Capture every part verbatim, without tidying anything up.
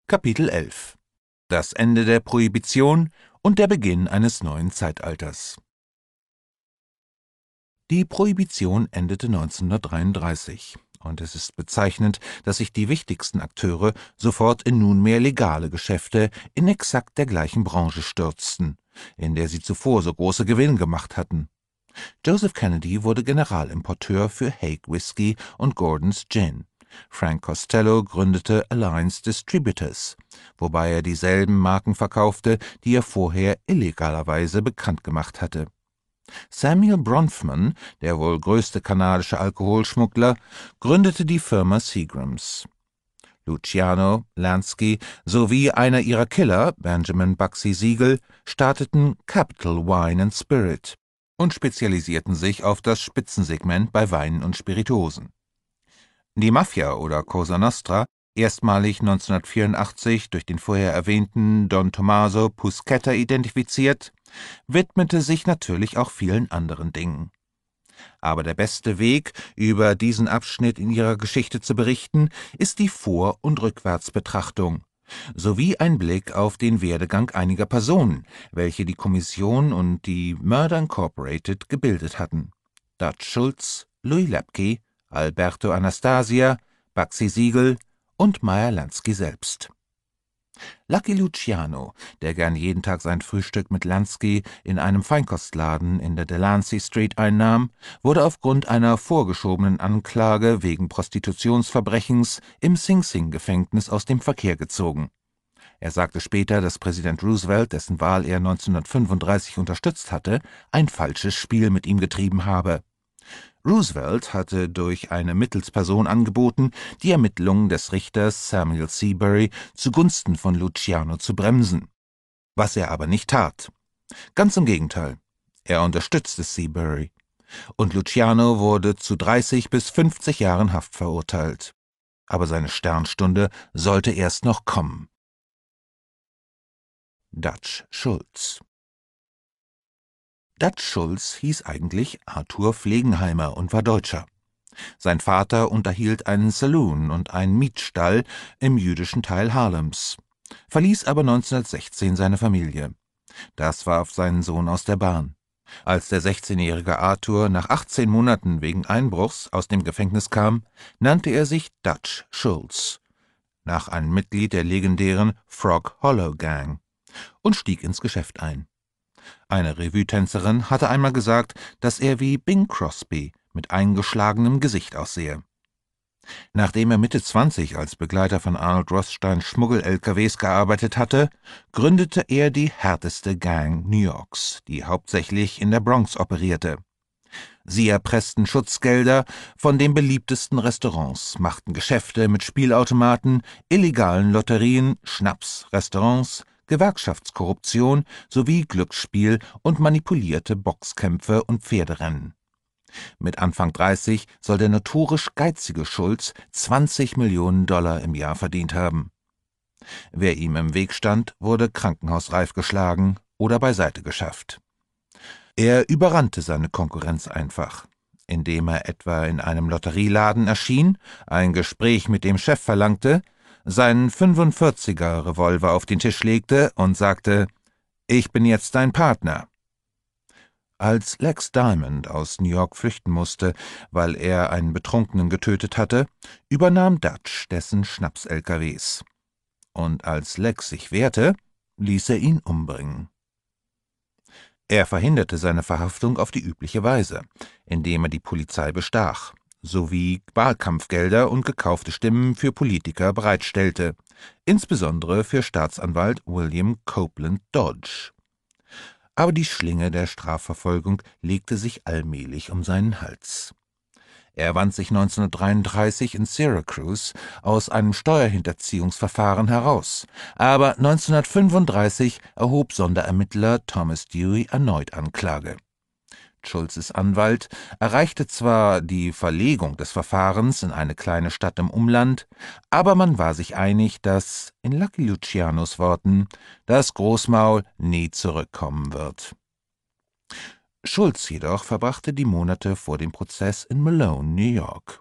Kapitel elf Das Ende der Prohibition und der Beginn eines neuen Zeitalters. Die Prohibition endete neunzehnhundertdreiunddreißig, und es ist bezeichnend, dass sich die wichtigsten Akteure sofort in nunmehr legale Geschäfte in exakt der gleichen Branche stürzten, in der sie zuvor so große Gewinne gemacht hatten. Joseph Kennedy wurde Generalimporteur für Haig Whisky und Gordon's Gin. Frank Costello gründete Alliance Distributors, wobei er dieselben Marken verkaufte, die er vorher illegalerweise bekannt gemacht hatte. Samuel Bronfman, der wohl größte kanadische Alkoholschmuggler, gründete die Firma Seagrams. Luciano, Lansky sowie einer ihrer Killer, Benjamin Bugsy Siegel, starteten Capital Wine and Spirit und spezialisierten sich auf das Spitzensegment bei Weinen und Spirituosen. Die Mafia oder Cosa Nostra, erstmalig neunzehnhundertvierundachtzig durch den vorher erwähnten Don Tommaso Puschetta identifiziert, widmete sich natürlich auch vielen anderen Dingen. Aber der beste Weg, über diesen Abschnitt in ihrer Geschichte zu berichten, ist die Vor- und Rückwärtsbetrachtung, sowie ein Blick auf den Werdegang einiger Personen, welche die Kommission und die Murder Incorporated gebildet hatten: Dutch Schultz, Louis Lepke, Alberto Anastasia, Bugsy Siegel und Meyer Lansky selbst. Lucky Luciano, der gern jeden Tag sein Frühstück mit Lansky in einem Feinkostladen in der Delancey Street einnahm, wurde aufgrund einer vorgeschobenen Anklage wegen Prostitutionsverbrechens im Sing Sing-Gefängnis aus dem Verkehr gezogen. Er sagte später, dass Präsident Roosevelt, dessen Wahl er neunzehnhundertfünfunddreißig unterstützt hatte, ein falsches Spiel mit ihm getrieben habe. Roosevelt hatte durch eine Mittelsperson angeboten, die Ermittlungen des Richters Samuel Seabury zugunsten von Luciano zu bremsen, was er aber nicht tat. Ganz im Gegenteil, er unterstützte Seabury, und Luciano wurde zu dreißig bis fünfzig Jahren Haft verurteilt. Aber seine Sternstunde sollte erst noch kommen. Dutch Schultz. Dutch Schultz hieß eigentlich Arthur Pflegenheimer und war Deutscher. Sein Vater unterhielt einen Saloon und einen Mietstall im jüdischen Teil Harlems, verließ aber neunzehnhundertsechzehn seine Familie. Das warf seinen Sohn aus der Bahn. Als der sechzehnjährige Arthur nach achtzehn Monaten wegen Einbruchs aus dem Gefängnis kam, nannte er sich Dutch Schultz, nach einem Mitglied der legendären Frog Hollow Gang, und stieg ins Geschäft ein. Eine Revue-Tänzerin hatte einmal gesagt, dass er wie Bing Crosby mit eingeschlagenem Gesicht aussehe. Nachdem er Mitte zwanzig als Begleiter von Arnold Rothsteins Schmuggel-L K Ws gearbeitet hatte, gründete er die härteste Gang New Yorks, die hauptsächlich in der Bronx operierte. Sie erpressten Schutzgelder von den beliebtesten Restaurants, machten Geschäfte mit Spielautomaten, illegalen Lotterien, Schnaps, Restaurants, Gewerkschaftskorruption sowie Glücksspiel und manipulierte Boxkämpfe und Pferderennen. Mit Anfang dreißig soll der notorisch geizige Schultz zwanzig Millionen Dollar im Jahr verdient haben. Wer ihm im Weg stand, wurde krankenhausreif geschlagen oder beiseite geschafft. Er überrannte seine Konkurrenz einfach, indem er etwa in einem Lotterieladen erschien, ein Gespräch mit dem Chef verlangte, seinen fünfundvierziger Revolver auf den Tisch legte und sagte: »Ich bin jetzt dein Partner.« Als Lex Diamond aus New York flüchten musste, weil er einen Betrunkenen getötet hatte, übernahm Dutch dessen Schnaps-L K Ws. Und als Lex sich wehrte, ließ er ihn umbringen. Er verhinderte seine Verhaftung auf die übliche Weise, indem er die Polizei bestach, sowie Wahlkampfgelder und gekaufte Stimmen für Politiker bereitstellte, insbesondere für Staatsanwalt William Copeland Dodge. Aber die Schlinge der Strafverfolgung legte sich allmählich um seinen Hals. Er wand sich neunzehnhundertdreiunddreißig in Syracuse aus einem Steuerhinterziehungsverfahren heraus, aber neunzehnhundertfünfunddreißig erhob Sonderermittler Thomas Dewey erneut Anklage. Schultzes Anwalt erreichte zwar die Verlegung des Verfahrens in eine kleine Stadt im Umland, aber man war sich einig, dass, in Lucky Lucianos Worten, das Großmaul nie zurückkommen wird. Schultz jedoch verbrachte die Monate vor dem Prozess in Malone, New York,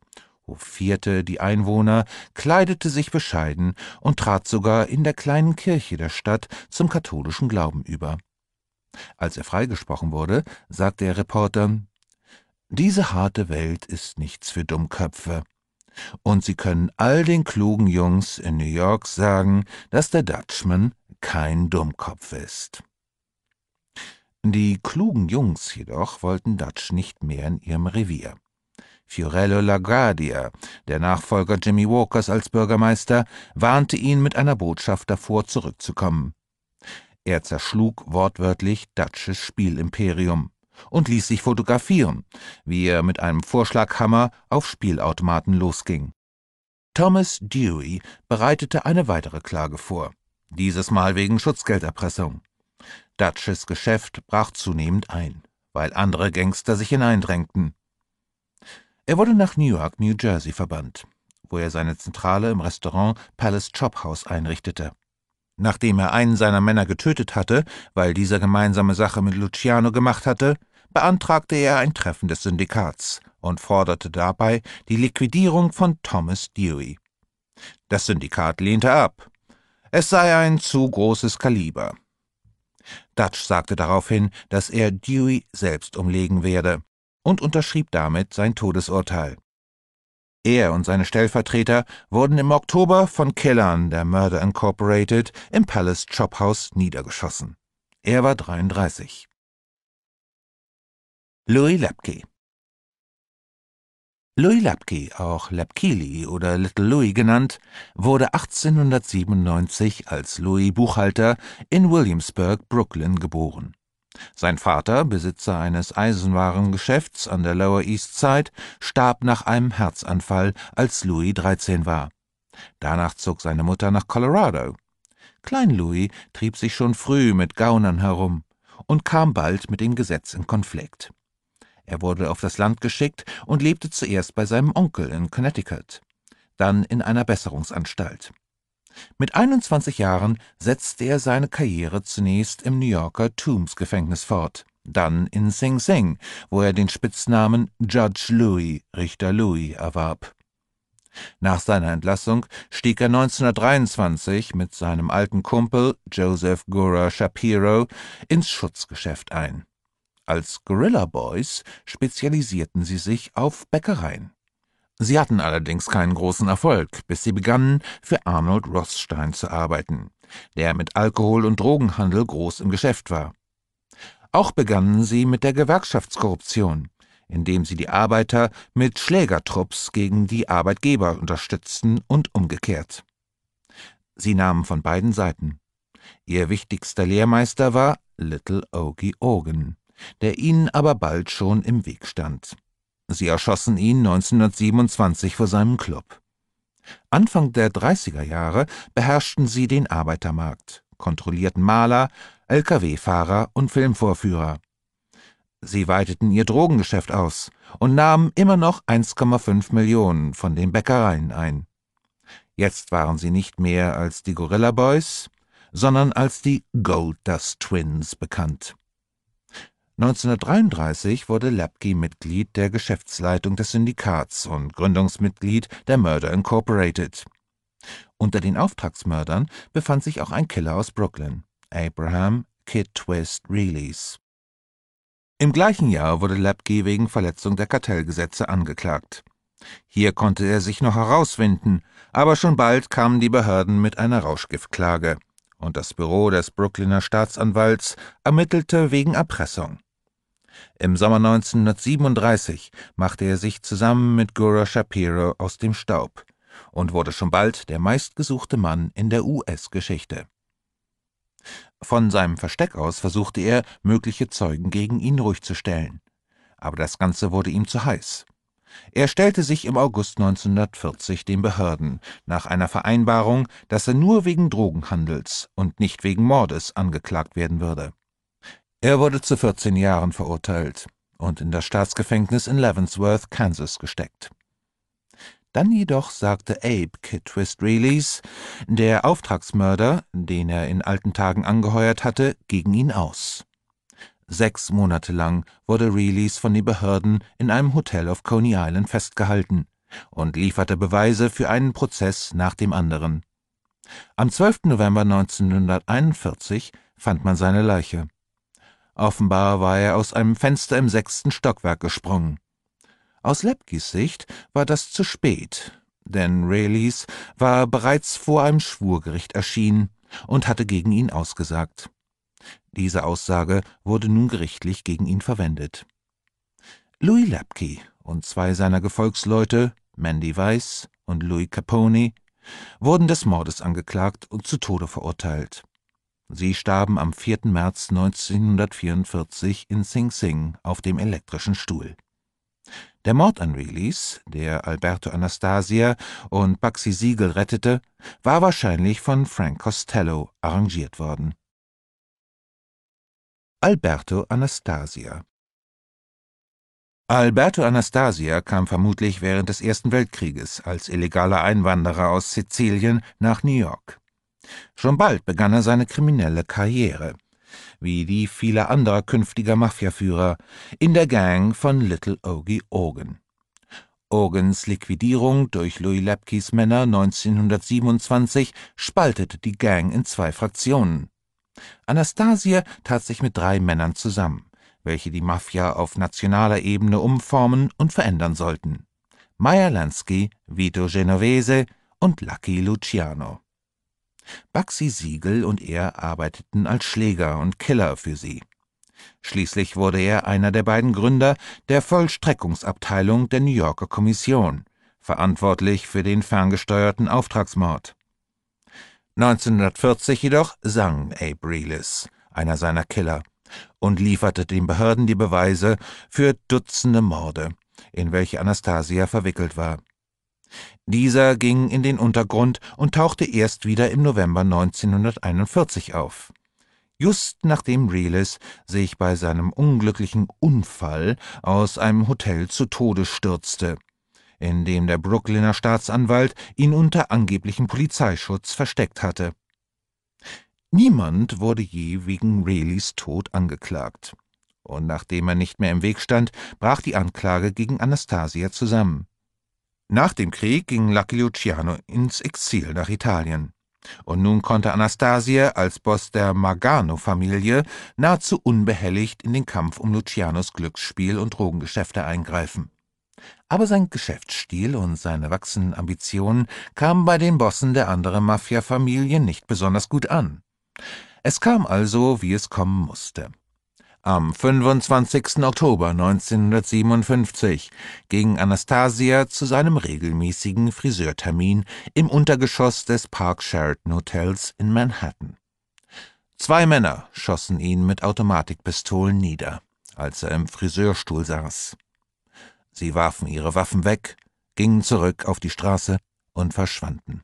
hofierte die Einwohner, kleidete sich bescheiden und trat sogar in der kleinen Kirche der Stadt zum katholischen Glauben über. Als er freigesprochen wurde, sagte der Reporter: »Diese harte Welt ist nichts für Dummköpfe. Und Sie können all den klugen Jungs in New York sagen, dass der Dutchman kein Dummkopf ist.« Die klugen Jungs jedoch wollten Dutch nicht mehr in ihrem Revier. Fiorello LaGuardia, der Nachfolger Jimmy Walkers als Bürgermeister, warnte ihn mit einer Botschaft davor, zurückzukommen. Er zerschlug wortwörtlich Dutches Spielimperium und ließ sich fotografieren, wie er mit einem Vorschlaghammer auf Spielautomaten losging. Thomas Dewey bereitete eine weitere Klage vor, dieses Mal wegen Schutzgelderpressung. Dutches Geschäft brach zunehmend ein, weil andere Gangster sich hineindrängten. Er wurde nach Newark, New Jersey verbannt, wo er seine Zentrale im Restaurant Palace Chop House einrichtete. Nachdem er einen seiner Männer getötet hatte, weil dieser gemeinsame Sache mit Luciano gemacht hatte, beantragte er ein Treffen des Syndikats und forderte dabei die Liquidierung von Thomas Dewey. Das Syndikat lehnte ab. Es sei ein zu großes Kaliber. Dutch sagte daraufhin, dass er Dewey selbst umlegen werde, und unterschrieb damit sein Todesurteil. Er und seine Stellvertreter wurden im Oktober von Killern der Murder Incorporated im Palace Chop House niedergeschossen. Er war dreiunddreißig. Louis Lapke. Louis Lapke, auch Lapkili oder Little Louis genannt, wurde achtzehnhundertsiebenundneunzig als Louis Buchhalter in Williamsburg, Brooklyn, geboren. Sein Vater, Besitzer eines Eisenwarengeschäfts an der Lower East Side, starb nach einem Herzanfall, als Louis dreizehn war. Danach zog seine Mutter nach Colorado. Klein Louis trieb sich schon früh mit Gaunern herum und kam bald mit dem Gesetz in Konflikt. Er wurde auf das Land geschickt und lebte zuerst bei seinem Onkel in Connecticut, dann in einer Besserungsanstalt. Mit einundzwanzig Jahren setzte er seine Karriere zunächst im New Yorker Tombs-Gefängnis fort, dann in Sing Sing, wo er den Spitznamen Judge Louis, Richter Louis, erwarb. Nach seiner Entlassung stieg er neunzehnhundertdreiundzwanzig mit seinem alten Kumpel Joseph Gura Shapiro ins Schutzgeschäft ein. Als Guerilla Boys spezialisierten sie sich auf Bäckereien. Sie hatten allerdings keinen großen Erfolg, bis sie begannen, für Arnold Rothstein zu arbeiten, der mit Alkohol- und Drogenhandel groß im Geschäft war. Auch begannen sie mit der Gewerkschaftskorruption, indem sie die Arbeiter mit Schlägertrupps gegen die Arbeitgeber unterstützten und umgekehrt. Sie nahmen von beiden Seiten. Ihr wichtigster Lehrmeister war Little Ogie Ogen, der ihnen aber bald schon im Weg stand. Sie erschossen ihn neunzehnhundertsiebenundzwanzig vor seinem Club. Anfang der dreißiger Jahre beherrschten sie den Arbeitermarkt, kontrollierten Maler, L K W-Fahrer und Filmvorführer. Sie weiteten ihr Drogengeschäft aus und nahmen immer noch eins Komma fünf Millionen von den Bäckereien ein. Jetzt waren sie nicht mehr als die Guerilla Boys, sondern als die Gold Dust Twins bekannt. neunzehnhundertdreiunddreißig wurde Lapke Mitglied der Geschäftsleitung des Syndikats und Gründungsmitglied der Murder Incorporated. Unter den Auftragsmördern befand sich auch ein Killer aus Brooklyn, Abraham Kid Twist Reilly. Im gleichen Jahr wurde Lapke wegen Verletzung der Kartellgesetze angeklagt. Hier konnte er sich noch herauswinden, aber schon bald kamen die Behörden mit einer Rauschgiftklage, und das Büro des Brooklyner Staatsanwalts ermittelte wegen Erpressung. Im Sommer neunzehnhundertsiebenunddreißig machte er sich zusammen mit Gura Shapiro aus dem Staub und wurde schon bald der meistgesuchte Mann in der U S-Geschichte. Von seinem Versteck aus versuchte er, mögliche Zeugen gegen ihn ruhig zu stellen. Aber das Ganze wurde ihm zu heiß. Er stellte sich im August neunzehnhundertvierzig den Behörden nach einer Vereinbarung, dass er nur wegen Drogenhandels und nicht wegen Mordes angeklagt werden würde. Er wurde zu vierzehn Jahren verurteilt und in das Staatsgefängnis in Leavenworth, Kansas, gesteckt. Dann jedoch sagte Abe Kid Twist Reilly, der Auftragsmörder, den er in alten Tagen angeheuert hatte, gegen ihn aus. Sechs Monate lang wurde Reilly von den Behörden in einem Hotel auf Coney Island festgehalten, und lieferte Beweise für einen Prozess nach dem anderen. Am zwölften November neunzehnhunderteinundvierzig fand man seine Leiche. Offenbar war er aus einem Fenster im sechsten Stockwerk gesprungen. Aus Lepkys Sicht war das zu spät, denn Rallis war bereits vor einem Schwurgericht erschienen und hatte gegen ihn ausgesagt. Diese Aussage wurde nun gerichtlich gegen ihn verwendet. Louis Lepky und zwei seiner Gefolgsleute, Mandy Weiss und Louis Capone, wurden des Mordes angeklagt und zu Tode verurteilt. Sie starben am vierten März neunzehnhundertvierundvierzig in Sing Sing auf dem elektrischen Stuhl. Der Mord an Rallis, der Alberto Anastasia und Bugsy Siegel rettete, war wahrscheinlich von Frank Costello arrangiert worden. Alberto Anastasia Alberto Anastasia kam vermutlich während des Ersten Weltkrieges als illegaler Einwanderer aus Sizilien nach New York. Schon bald begann er seine kriminelle Karriere, wie die vieler anderer künftiger Mafiaführer, in der Gang von Little Ogie Ogen. Ogens Liquidierung durch Louis Lepkys Männer neunzehnhundertsiebenundzwanzig spaltete die Gang in zwei Fraktionen. Anastasia tat sich mit drei Männern zusammen, welche die Mafia auf nationaler Ebene umformen und verändern sollten: Meyer Lansky, Vito Genovese und Lucky Luciano. Bugsy Siegel und er arbeiteten als Schläger und Killer für sie. Schließlich wurde er einer der beiden Gründer der Vollstreckungsabteilung der New Yorker Kommission, verantwortlich für den ferngesteuerten Auftragsmord. neunzehnhundertvierzig jedoch sang Abe Reles, einer seiner Killer, und lieferte den Behörden die Beweise für Dutzende Morde, in welche Anastasia verwickelt war. Dieser ging in den Untergrund und tauchte erst wieder im November neunzehnhunderteinundvierzig auf. Just nachdem Reles sich bei seinem unglücklichen Unfall aus einem Hotel zu Tode stürzte, in dem der Brooklyner Staatsanwalt ihn unter angeblichem Polizeischutz versteckt hatte. Niemand wurde je wegen Reles Tod angeklagt, und nachdem er nicht mehr im Weg stand, brach die Anklage gegen Anastasia zusammen. Nach dem Krieg ging Lucky Luciano ins Exil nach Italien, und nun konnte Anastasia als Boss der Margano-Familie nahezu unbehelligt in den Kampf um Lucianos Glücksspiel- und Drogengeschäfte eingreifen. Aber sein Geschäftsstil und seine wachsenden Ambitionen kamen bei den Bossen der anderen Mafia-Familien nicht besonders gut an. Es kam also, wie es kommen musste. Am fünfundzwanzigsten Oktober neunzehnhundertsiebenundfünfzig ging Anastasia zu seinem regelmäßigen Friseurtermin im Untergeschoss des Park Sheraton Hotels in Manhattan. Zwei Männer schossen ihn mit Automatikpistolen nieder, als er im Friseurstuhl saß. Sie warfen ihre Waffen weg, gingen zurück auf die Straße und verschwanden.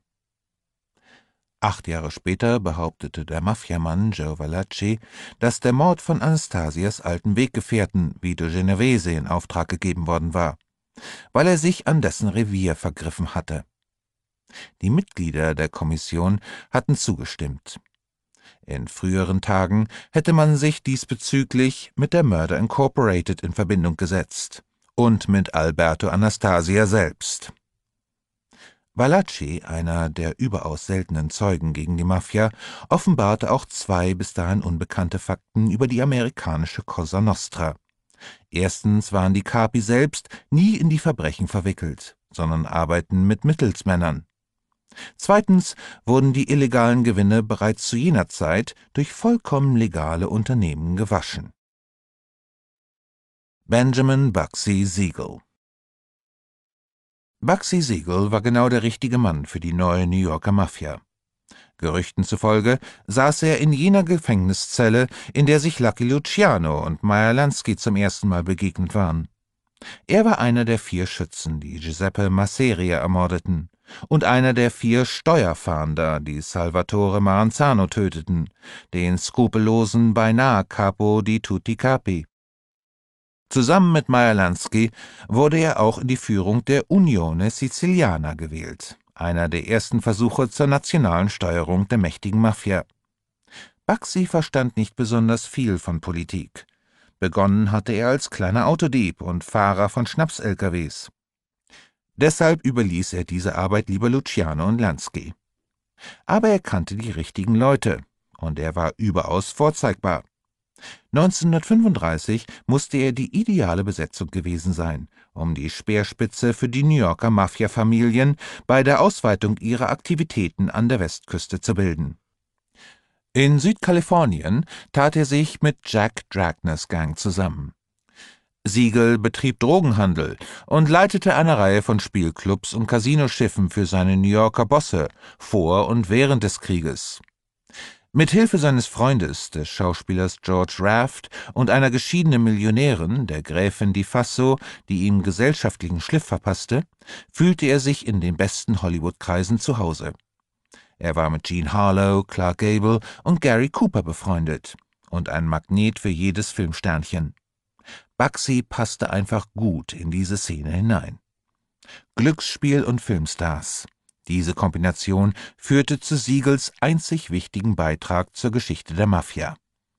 Acht Jahre später behauptete der Mafiamann Joe Valachi, dass der Mord von Anastasias alten Weggefährten Vito Genovese in Auftrag gegeben worden war, weil er sich an dessen Revier vergriffen hatte. Die Mitglieder der Kommission hatten zugestimmt. In früheren Tagen hätte man sich diesbezüglich mit der Murder Incorporated in Verbindung gesetzt und mit Alberto Anastasia selbst. Valachi, einer der überaus seltenen Zeugen gegen die Mafia, offenbarte auch zwei bis dahin unbekannte Fakten über die amerikanische Cosa Nostra. Erstens waren die Capi selbst nie in die Verbrechen verwickelt, sondern arbeiten mit Mittelsmännern. Zweitens wurden die illegalen Gewinne bereits zu jener Zeit durch vollkommen legale Unternehmen gewaschen. Benjamin Bugsy Siegel Bugsy Siegel war genau der richtige Mann für die neue New Yorker Mafia. Gerüchten zufolge saß er in jener Gefängniszelle, in der sich Lucky Luciano und Meyer Lansky zum ersten Mal begegnet waren. Er war einer der vier Schützen, die Giuseppe Masseria ermordeten, und einer der vier Steuerfahnder, die Salvatore Maranzano töteten, den skrupellosen beinahe Capo di tutti Capi. Zusammen mit Meyer Lansky wurde er auch in die Führung der Unione Siciliana gewählt, einer der ersten Versuche zur nationalen Steuerung der mächtigen Mafia. Bugsy verstand nicht besonders viel von Politik. Begonnen hatte er als kleiner Autodieb und Fahrer von Schnaps-L K Ws. Deshalb überließ er diese Arbeit lieber Luciano und Lansky. Aber er kannte die richtigen Leute, und er war überaus vorzeigbar. neunzehnhundertfünfunddreißig musste er die ideale Besetzung gewesen sein, um die Speerspitze für die New Yorker Mafia-Familien bei der Ausweitung ihrer Aktivitäten an der Westküste zu bilden. In Südkalifornien tat er sich mit Jack Dragners Gang zusammen. Siegel betrieb Drogenhandel und leitete eine Reihe von Spielclubs und Casinoschiffen für seine New Yorker Bosse vor und während des Krieges. Mit Hilfe seines Freundes, des Schauspielers George Raft, und einer geschiedenen Millionärin, der Gräfin Di Fasso, die ihm gesellschaftlichen Schliff verpasste, fühlte er sich in den besten Hollywood-Kreisen zu Hause. Er war mit Jean Harlow, Clark Gable und Gary Cooper befreundet und ein Magnet für jedes Filmsternchen. Bugsy passte einfach gut in diese Szene hinein. Glücksspiel und Filmstars. Diese Kombination führte zu Siegels einzig wichtigen Beitrag zur Geschichte der Mafia.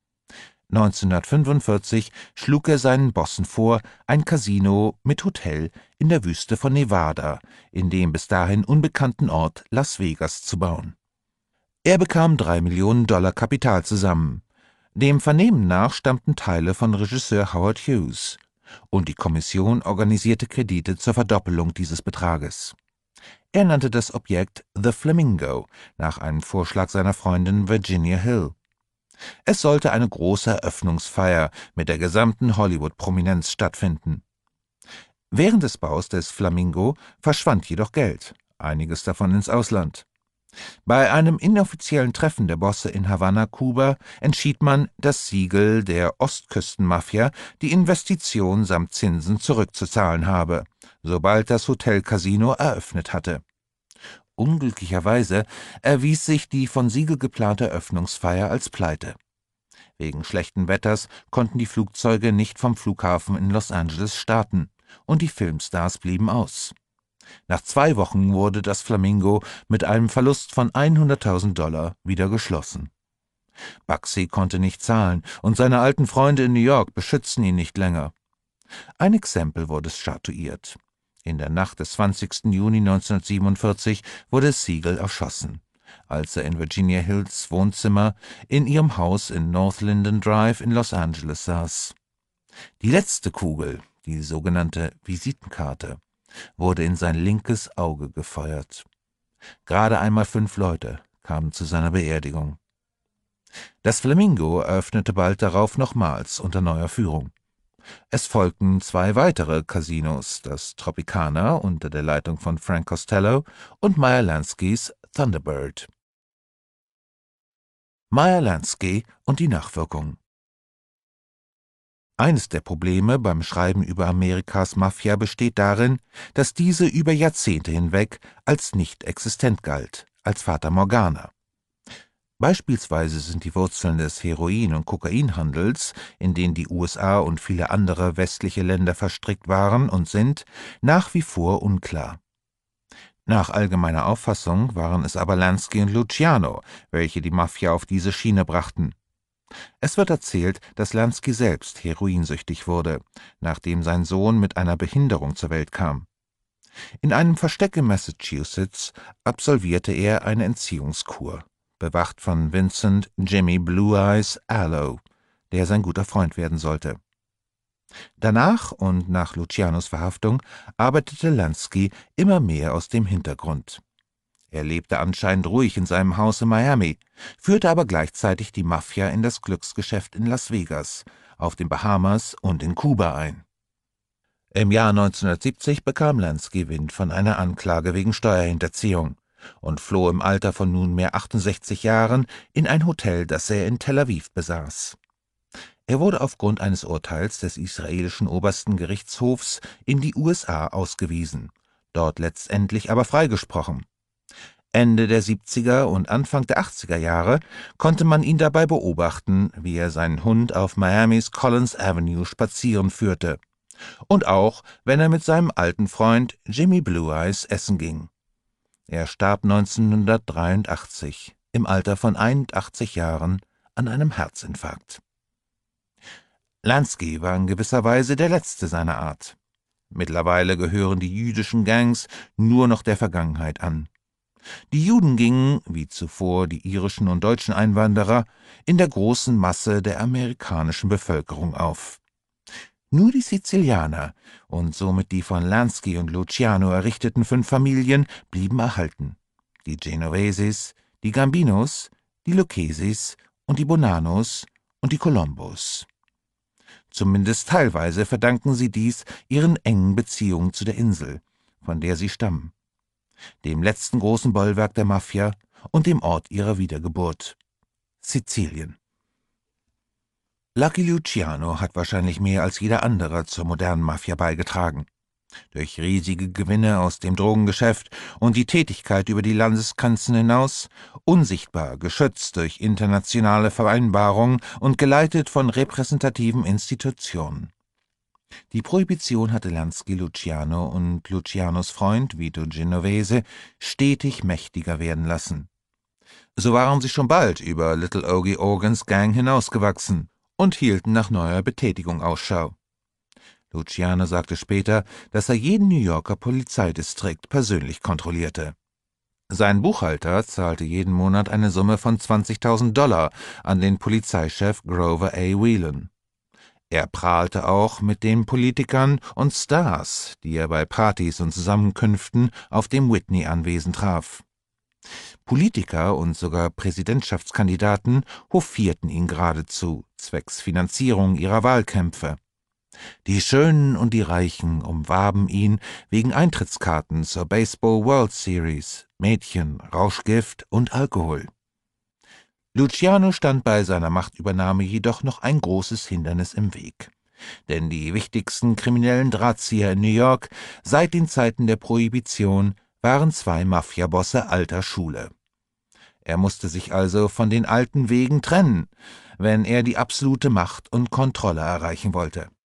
neunzehnhundertfünfundvierzig schlug er seinen Bossen vor, ein Casino mit Hotel in der Wüste von Nevada, in dem bis dahin unbekannten Ort Las Vegas, zu bauen. Er bekam drei Millionen Dollar Kapital zusammen. Dem Vernehmen nach stammten Teile von Regisseur Howard Hughes, und die Kommission organisierte Kredite zur Verdoppelung dieses Betrages. Er nannte das Objekt The Flamingo, nach einem Vorschlag seiner Freundin Virginia Hill. Es sollte eine große Eröffnungsfeier mit der gesamten Hollywood-Prominenz stattfinden. Während des Baus des Flamingo verschwand jedoch Geld, einiges davon ins Ausland. Bei einem inoffiziellen Treffen der Bosse in Havanna, Kuba, entschied man, das Siegel der Ostküstenmafia die Investition samt Zinsen zurückzuzahlen habe, sobald das Hotel Casino eröffnet hatte. Unglücklicherweise erwies sich die von Siegel geplante Eröffnungsfeier als Pleite. Wegen schlechten Wetters konnten die Flugzeuge nicht vom Flughafen in Los Angeles starten, und die Filmstars blieben aus. Nach zwei Wochen wurde das Flamingo mit einem Verlust von hunderttausend Dollar wieder geschlossen. Bugsy konnte nicht zahlen, und seine alten Freunde in New York beschützten ihn nicht länger. Ein Exempel wurde statuiert. In der Nacht des zwanzigsten Juni neunzehnhundertsiebenundvierzig wurde Siegel erschossen, als er in Virginia Hills Wohnzimmer in ihrem Haus in North Linden Drive in Los Angeles saß. Die letzte Kugel, die sogenannte Visitenkarte, wurde in sein linkes Auge gefeuert. Gerade einmal fünf Leute kamen zu seiner Beerdigung. Das Flamingo eröffnete bald darauf nochmals unter neuer Führung. Es folgten zwei weitere Casinos, das Tropicana unter der Leitung von Frank Costello und Meyer Lanskys Thunderbird. Meyer Lansky und die Nachwirkung. Eines der Probleme beim Schreiben über Amerikas Mafia besteht darin, dass diese über Jahrzehnte hinweg als nicht existent galt, als Fata Morgana. Beispielsweise sind die Wurzeln des Heroin- und Kokainhandels, in den die U S A und viele andere westliche Länder verstrickt waren und sind, nach wie vor unklar. Nach allgemeiner Auffassung waren es aber Lansky und Luciano, welche die Mafia auf diese Schiene brachten. Es wird erzählt, dass Lansky selbst heroinsüchtig wurde, nachdem sein Sohn mit einer Behinderung zur Welt kam. In einem Versteck in Massachusetts absolvierte er eine Entziehungskur, bewacht von Vincent Jimmy Blue Eyes Arlo, der sein guter Freund werden sollte. Danach und nach Lucianos Verhaftung arbeitete Lansky immer mehr aus dem Hintergrund. Er lebte anscheinend ruhig in seinem Haus in Miami, führte aber gleichzeitig die Mafia in das Glücksgeschäft in Las Vegas, auf den Bahamas und in Kuba ein. Im Jahr neunzehnhundertsiebzig bekam Lansky Wind von einer Anklage wegen Steuerhinterziehung und floh im Alter von nunmehr achtundsechzig Jahren in ein Hotel, das er in Tel Aviv besaß. Er wurde aufgrund eines Urteils des israelischen obersten Gerichtshofs in die U S A ausgewiesen, dort letztendlich aber freigesprochen. Ende der siebziger und Anfang der achtziger Jahre konnte man ihn dabei beobachten, wie er seinen Hund auf Miamis Collins Avenue spazieren führte, und auch, wenn er mit seinem alten Freund Jimmy Blue Eyes essen ging. Er starb neunzehnhundertdreiundachtzig im Alter von einundachtzig Jahren an einem Herzinfarkt. Lansky war in gewisser Weise der letzte seiner Art. Mittlerweile gehören die jüdischen Gangs nur noch der Vergangenheit an. Die Juden gingen, wie zuvor die irischen und deutschen Einwanderer, in der großen Masse der amerikanischen Bevölkerung auf. Nur die Sizilianer und somit die von Lansky und Luciano errichteten fünf Familien blieben erhalten: die Genovesis, die Gambinos, die Lucchesis und die Bonanos und die Colombos. Zumindest teilweise verdanken sie dies ihren engen Beziehungen zu der Insel, von der sie stammen, dem letzten großen Bollwerk der Mafia und dem Ort ihrer Wiedergeburt: Sizilien. Lucky Luciano hat wahrscheinlich mehr als jeder andere zur modernen Mafia beigetragen. Durch riesige Gewinne aus dem Drogengeschäft und die Tätigkeit über die Landesgrenzen hinaus, unsichtbar geschützt durch internationale Vereinbarungen und geleitet von repräsentativen Institutionen. Die Prohibition hatte Lansky Luciano und Lucianos Freund Vito Genovese stetig mächtiger werden lassen. So waren sie schon bald über Little Ogie Organs Gang hinausgewachsen und hielten nach neuer Betätigung Ausschau. Luciano sagte später, dass er jeden New Yorker Polizeidistrikt persönlich kontrollierte. Sein Buchhalter zahlte jeden Monat eine Summe von zwanzigtausend Dollar an den Polizeichef Grover A. Whelan. Er prahlte auch mit den Politikern und Stars, die er bei Partys und Zusammenkünften auf dem Whitney-Anwesen traf. Politiker und sogar Präsidentschaftskandidaten hofierten ihn geradezu, zwecks Finanzierung ihrer Wahlkämpfe. Die Schönen und die Reichen umwarben ihn wegen Eintrittskarten zur Baseball World Series, Mädchen, Rauschgift und Alkohol. Luciano stand bei seiner Machtübernahme jedoch noch ein großes Hindernis im Weg. Denn die wichtigsten kriminellen Drahtzieher in New York seit den Zeiten der Prohibition waren zwei Mafiabosse alter Schule. Er musste sich also von den alten Wegen trennen, wenn er die absolute Macht und Kontrolle erreichen wollte.